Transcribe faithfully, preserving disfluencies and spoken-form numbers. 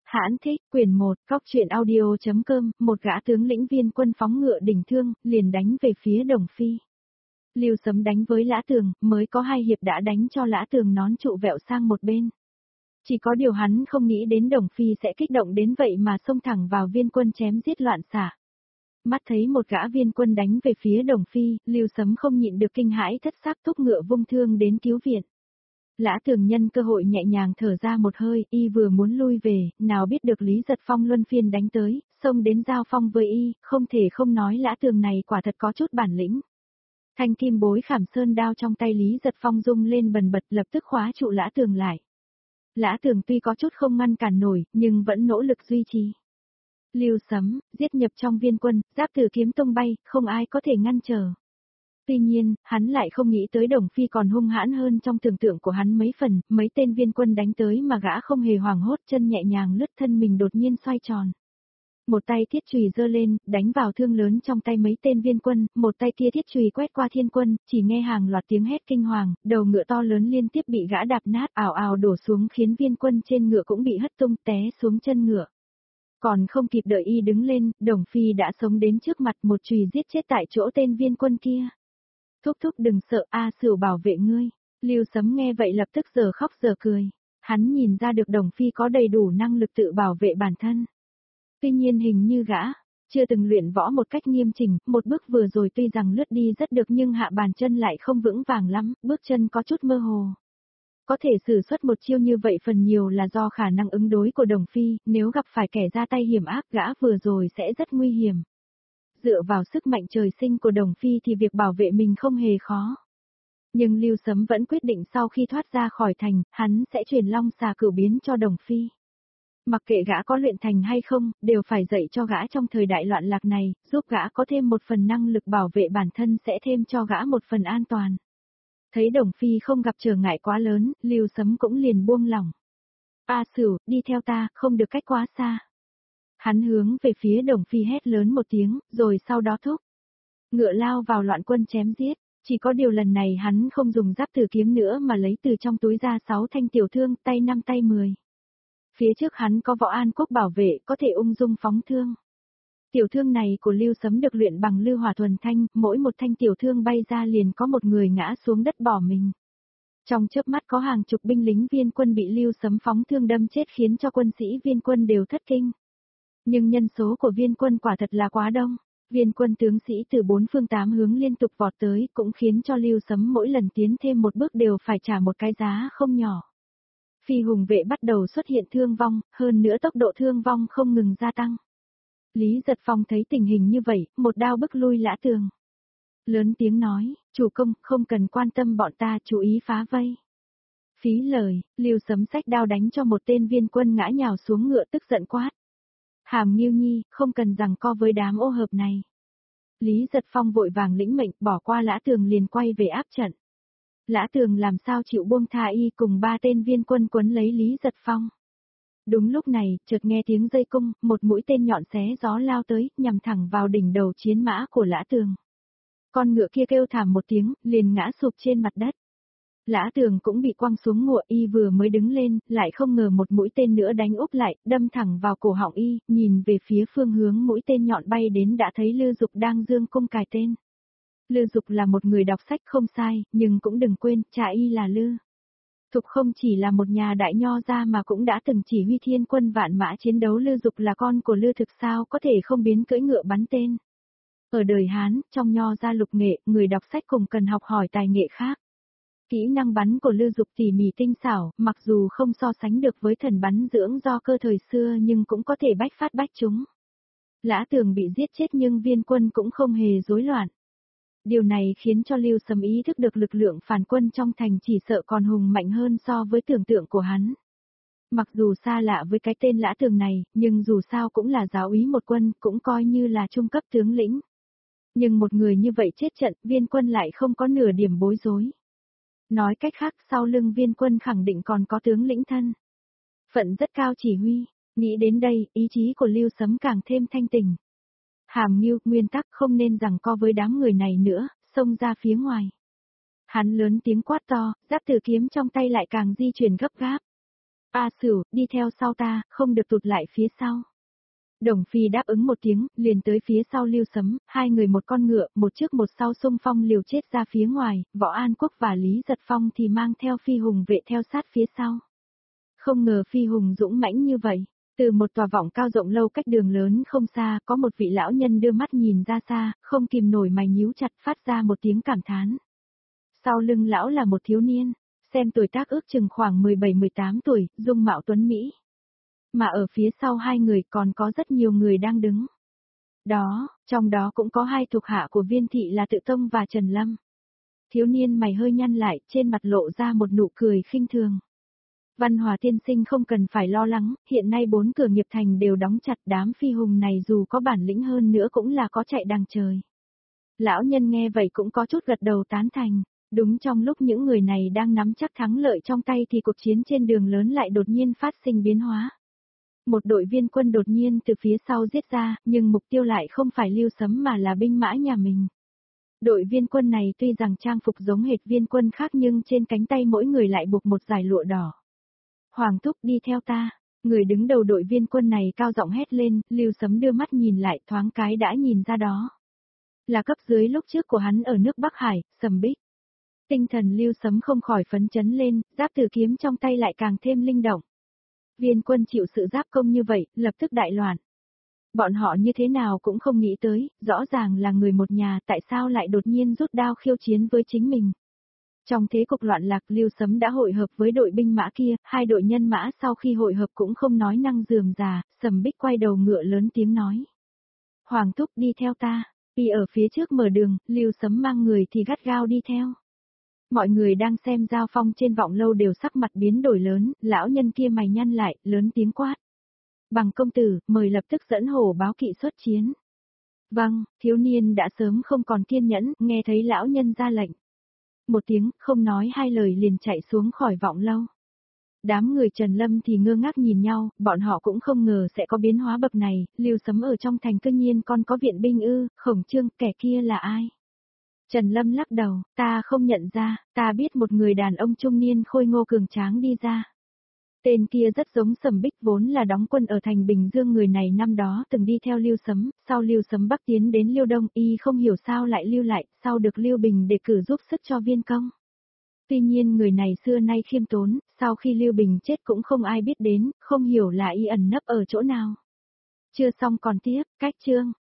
Hãn thích, quyển một, góc truyện audio.com, một gã tướng lĩnh viên quân phóng ngựa đỉnh thương, liền đánh về phía Đồng Phi. Lưu Sấm đánh với Lã Tường, mới có hai hiệp đã đánh cho Lã Tường nón trụ vẹo sang một bên. Chỉ có điều hắn không nghĩ đến Đồng Phi sẽ kích động đến vậy mà xông thẳng vào viên quân chém giết loạn xạ. Mắt thấy một gã viên quân đánh về phía Đồng Phi, Lưu Sấm không nhịn được kinh hãi thất xác thúc ngựa vung thương đến cứu viện. Lã Tường nhân cơ hội nhẹ nhàng thở ra một hơi, y vừa muốn lui về, nào biết được Lý Giật Phong luân phiên đánh tới, xông đến giao phong với y, không thể không nói Lã Tường này quả thật có chút bản lĩnh. Thanh kim bối khảm sơn đao trong tay Lý Giật Phong rung lên bần bật lập tức khóa trụ Lã Tường lại. Lã Tường tuy có chút không ngăn cản nổi, nhưng vẫn nỗ lực duy trì. Lưu Sấm, giết nhập trong viên quân, giáp từ kiếm tung bay, không ai có thể ngăn trở. Tuy nhiên, hắn lại không nghĩ tới Đồng Phi còn hung hãn hơn trong tưởng tượng của hắn mấy phần, mấy tên viên quân đánh tới mà gã không hề hoảng hốt, chân nhẹ nhàng lướt thân mình đột nhiên xoay tròn. Một tay thiết chùy giơ lên, đánh vào thương lớn trong tay mấy tên viên quân, một tay kia thiết chùy quét qua thiên quân, chỉ nghe hàng loạt tiếng hét kinh hoàng, đầu ngựa to lớn liên tiếp bị gã đạp nát, ào ào đổ xuống khiến viên quân trên ngựa cũng bị hất tung té xuống chân ngựa. Còn không kịp đợi y đứng lên, Đồng Phi đã sống đến trước mặt một chùy giết chết tại chỗ tên viên quân kia. Thúc thúc đừng sợ, A Sửu bảo vệ ngươi. Lưu Sấm nghe vậy lập tức giờ khóc giờ cười. Hắn nhìn ra được Đồng Phi có đầy đủ năng lực tự bảo vệ bản thân. Tuy nhiên hình như gã, chưa từng luyện võ một cách nghiêm chỉnh, một bước vừa rồi tuy rằng lướt đi rất được nhưng hạ bàn chân lại không vững vàng lắm, bước chân có chút mơ hồ. Có thể sử xuất một chiêu như vậy phần nhiều là do khả năng ứng đối của Đồng Phi, nếu gặp phải kẻ ra tay hiểm ác gã vừa rồi sẽ rất nguy hiểm. Dựa vào sức mạnh trời sinh của Đồng Phi thì việc bảo vệ mình không hề khó. Nhưng Lưu Sấm vẫn quyết định sau khi thoát ra khỏi thành, hắn sẽ truyền long xà cửu biến cho Đồng Phi. Mặc kệ gã có luyện thành hay không, đều phải dạy cho gã trong thời đại loạn lạc này, giúp gã có thêm một phần năng lực bảo vệ bản thân sẽ thêm cho gã một phần an toàn. Thấy Đồng Phi không gặp trở ngại quá lớn, Lưu Sấm cũng liền buông lỏng. A Sửu, đi theo ta, không được cách quá xa. Hắn hướng về phía Đồng Phi hét lớn một tiếng, rồi sau đó thúc. Ngựa lao vào loạn quân chém giết, chỉ có điều lần này hắn không dùng giáp tử kiếm nữa mà lấy từ trong túi ra sáu thanh tiểu thương, tay năm tay mười. Phía trước hắn có võ an quốc bảo vệ, có thể ung dung phóng thương. Tiểu thương này của Lưu Sấm được luyện bằng lưu hỏa thuần thanh, mỗi một thanh tiểu thương bay ra liền có một người ngã xuống đất bỏ mình. Trong chớp mắt có hàng chục binh lính viên quân bị Lưu Sấm phóng thương đâm chết khiến cho quân sĩ viên quân đều thất kinh. Nhưng nhân số của viên quân quả thật là quá đông, viên quân tướng sĩ từ bốn phương tám hướng liên tục vọt tới cũng khiến cho Lưu Sấm mỗi lần tiến thêm một bước đều phải trả một cái giá không nhỏ. Phi hùng vệ bắt đầu xuất hiện thương vong, hơn nữa tốc độ thương vong không ngừng gia tăng. Lý Giật Phong thấy tình hình như vậy, một đao bức lui Lã Tường. Lớn tiếng nói, chủ công, không cần quan tâm bọn ta, chú ý phá vây. Phí lời, Lưu Sấm xách đao đánh cho một tên viên quân ngã nhào xuống ngựa tức giận quát. Hàm Nghiêu Nhi, không cần giằng co với đám ô hợp này. Lý Giật Phong vội vàng lĩnh mệnh bỏ qua Lã Tường liền quay về áp trận. Lã Tường làm sao chịu buông tha y cùng ba tên viên quân quấn lấy Lý Giật Phong. Đúng lúc này, chợt nghe tiếng dây cung, một mũi tên nhọn xé gió lao tới, nhằm thẳng vào đỉnh đầu chiến mã của Lã Tường. Con ngựa kia kêu thảm một tiếng, liền ngã sụp trên mặt đất. Lã Tường cũng bị quăng xuống ngựa, y vừa mới đứng lên, lại không ngờ một mũi tên nữa đánh úp lại, đâm thẳng vào cổ họng y, nhìn về phía phương hướng mũi tên nhọn bay đến đã thấy Lư Dục đang dương cung cài tên. Lư Dục là một người đọc sách không sai, nhưng cũng đừng quên, cha y là Lư Thục không chỉ là một nhà đại nho gia mà cũng đã từng chỉ huy thiên quân vạn mã chiến đấu. Lư Dục là con của Lư Thực sao có thể không biến cưỡi ngựa bắn tên. Ở đời Hán, trong nho gia lục nghệ, người đọc sách cùng cần học hỏi tài nghệ khác. Kỹ năng bắn của Lư Dục tỉ mỉ tinh xảo, mặc dù không so sánh được với thần bắn dưỡng do cơ thời xưa nhưng cũng có thể bách phát bách trúng. Lã Tường bị giết chết nhưng viên quân cũng không hề rối loạn. Điều này khiến cho Lưu Sấm ý thức được lực lượng phản quân trong thành chỉ sợ còn hùng mạnh hơn so với tưởng tượng của hắn. Mặc dù xa lạ với cái tên Lã Tường này, nhưng dù sao cũng là giáo úy một quân, cũng coi như là trung cấp tướng lĩnh. Nhưng một người như vậy chết trận, viên quân lại không có nửa điểm bối rối. Nói cách khác, sau lưng viên quân khẳng định còn có tướng lĩnh thân. Phận rất cao chỉ huy, nghĩ đến đây, ý chí của Lưu Sấm càng thêm thanh tỉnh. Hàm Nghiêu, nguyên tắc không nên giằng co với đám người này nữa, xông ra phía ngoài. Hắn lớn tiếng quát to, giáp tử kiếm trong tay lại càng di chuyển gấp gáp. A Sửu, đi theo sau ta, không được tụt lại phía sau. Đồng Phi đáp ứng một tiếng, liền tới phía sau Lưu Sấm, hai người một con ngựa, một trước một sau xung phong liều chết ra phía ngoài, Võ An Quốc và Lý Giật Phong thì mang theo Phi Hùng vệ theo sát phía sau. Không ngờ Phi Hùng dũng mãnh như vậy, từ một tòa vọng cao rộng lâu cách đường lớn không xa, có một vị lão nhân đưa mắt nhìn ra xa, không kìm nổi mày nhíu chặt phát ra một tiếng cảm thán. Sau lưng lão là một thiếu niên, xem tuổi tác ước chừng khoảng mười bảy mười tám tuổi, dung mạo tuấn Mỹ. Mà ở phía sau hai người còn có rất nhiều người đang đứng. Đó, trong đó cũng có hai thuộc hạ của Viên Thị là Tự Tông và Trần Lâm. Thiếu niên mày hơi nhăn lại, trên mặt lộ ra một nụ cười khinh thường. Văn Hòa tiên sinh không cần phải lo lắng, hiện nay bốn cửa nghiệp thành đều đóng chặt, đám Phi Hùng này dù có bản lĩnh hơn nữa cũng là có chạy đằng trời. Lão nhân nghe vậy cũng có chút gật đầu tán thành. Đúng trong lúc những người này đang nắm chắc thắng lợi trong tay thì cuộc chiến trên đường lớn lại đột nhiên phát sinh biến hóa. Một đội viên quân đột nhiên từ phía sau giết ra, nhưng mục tiêu lại không phải Lưu Sấm mà là binh mã nhà mình. Đội viên quân này tuy rằng trang phục giống hệt viên quân khác nhưng trên cánh tay mỗi người lại buộc một dải lụa đỏ. Hoàng thúc đi theo ta, người đứng đầu đội viên quân này cao giọng hét lên, Lưu Sấm đưa mắt nhìn lại thoáng cái đã nhìn ra đó. Là cấp dưới lúc trước của hắn ở nước Bắc Hải, Sầm Bích. Tinh thần Lưu Sấm không khỏi phấn chấn lên, giáp tử kiếm trong tay lại càng thêm linh động. Viên quân chịu sự giáp công như vậy, lập tức đại loạn. Bọn họ như thế nào cũng không nghĩ tới, rõ ràng là người một nhà tại sao lại đột nhiên rút đao khiêu chiến với chính mình. Trong thế cục loạn lạc Lưu Sấm đã hội hợp với đội binh mã kia, hai đội nhân mã sau khi hội hợp cũng không nói năng rườm rà, Sầm Bích quay đầu ngựa lớn tiếng nói. Hoàng thúc đi theo ta, y ở phía trước mở đường, Lưu Sấm mang người thì gắt gao đi theo. Mọi người đang xem giao phong trên vọng lâu đều sắc mặt biến đổi lớn, lão nhân kia mày nhăn lại, lớn tiếng quát. Bằng công tử, mời lập tức dẫn hổ báo kỵ xuất chiến. Vâng, thiếu niên đã sớm không còn kiên nhẫn, nghe thấy lão nhân ra lệnh. Một tiếng, không nói hai lời liền chạy xuống khỏi vọng lâu. Đám người Trần Lâm thì ngơ ngác nhìn nhau, bọn họ cũng không ngờ sẽ có biến hóa bậc này, Lưu Sấm ở trong thành cư nhiên còn có viện binh ư, Khổng Trương, kẻ kia là ai? Trần Lâm lắc đầu, ta không nhận ra, ta biết một người đàn ông trung niên khôi ngô cường tráng đi ra. Tên kia rất giống Sầm Bích vốn là đóng quân ở thành Bình Dương, người này năm đó từng đi theo Lưu Sấm, sau Lưu Sấm bắc tiến đến Liêu Đông, y không hiểu sao lại lưu lại, sau được Lưu Bình đề cử giúp sức cho viên công. Tuy nhiên người này xưa nay khiêm tốn, sau khi Lưu Bình chết cũng không ai biết đến, không hiểu là y ẩn nấp ở chỗ nào. Chưa xong còn tiếp, cách chương.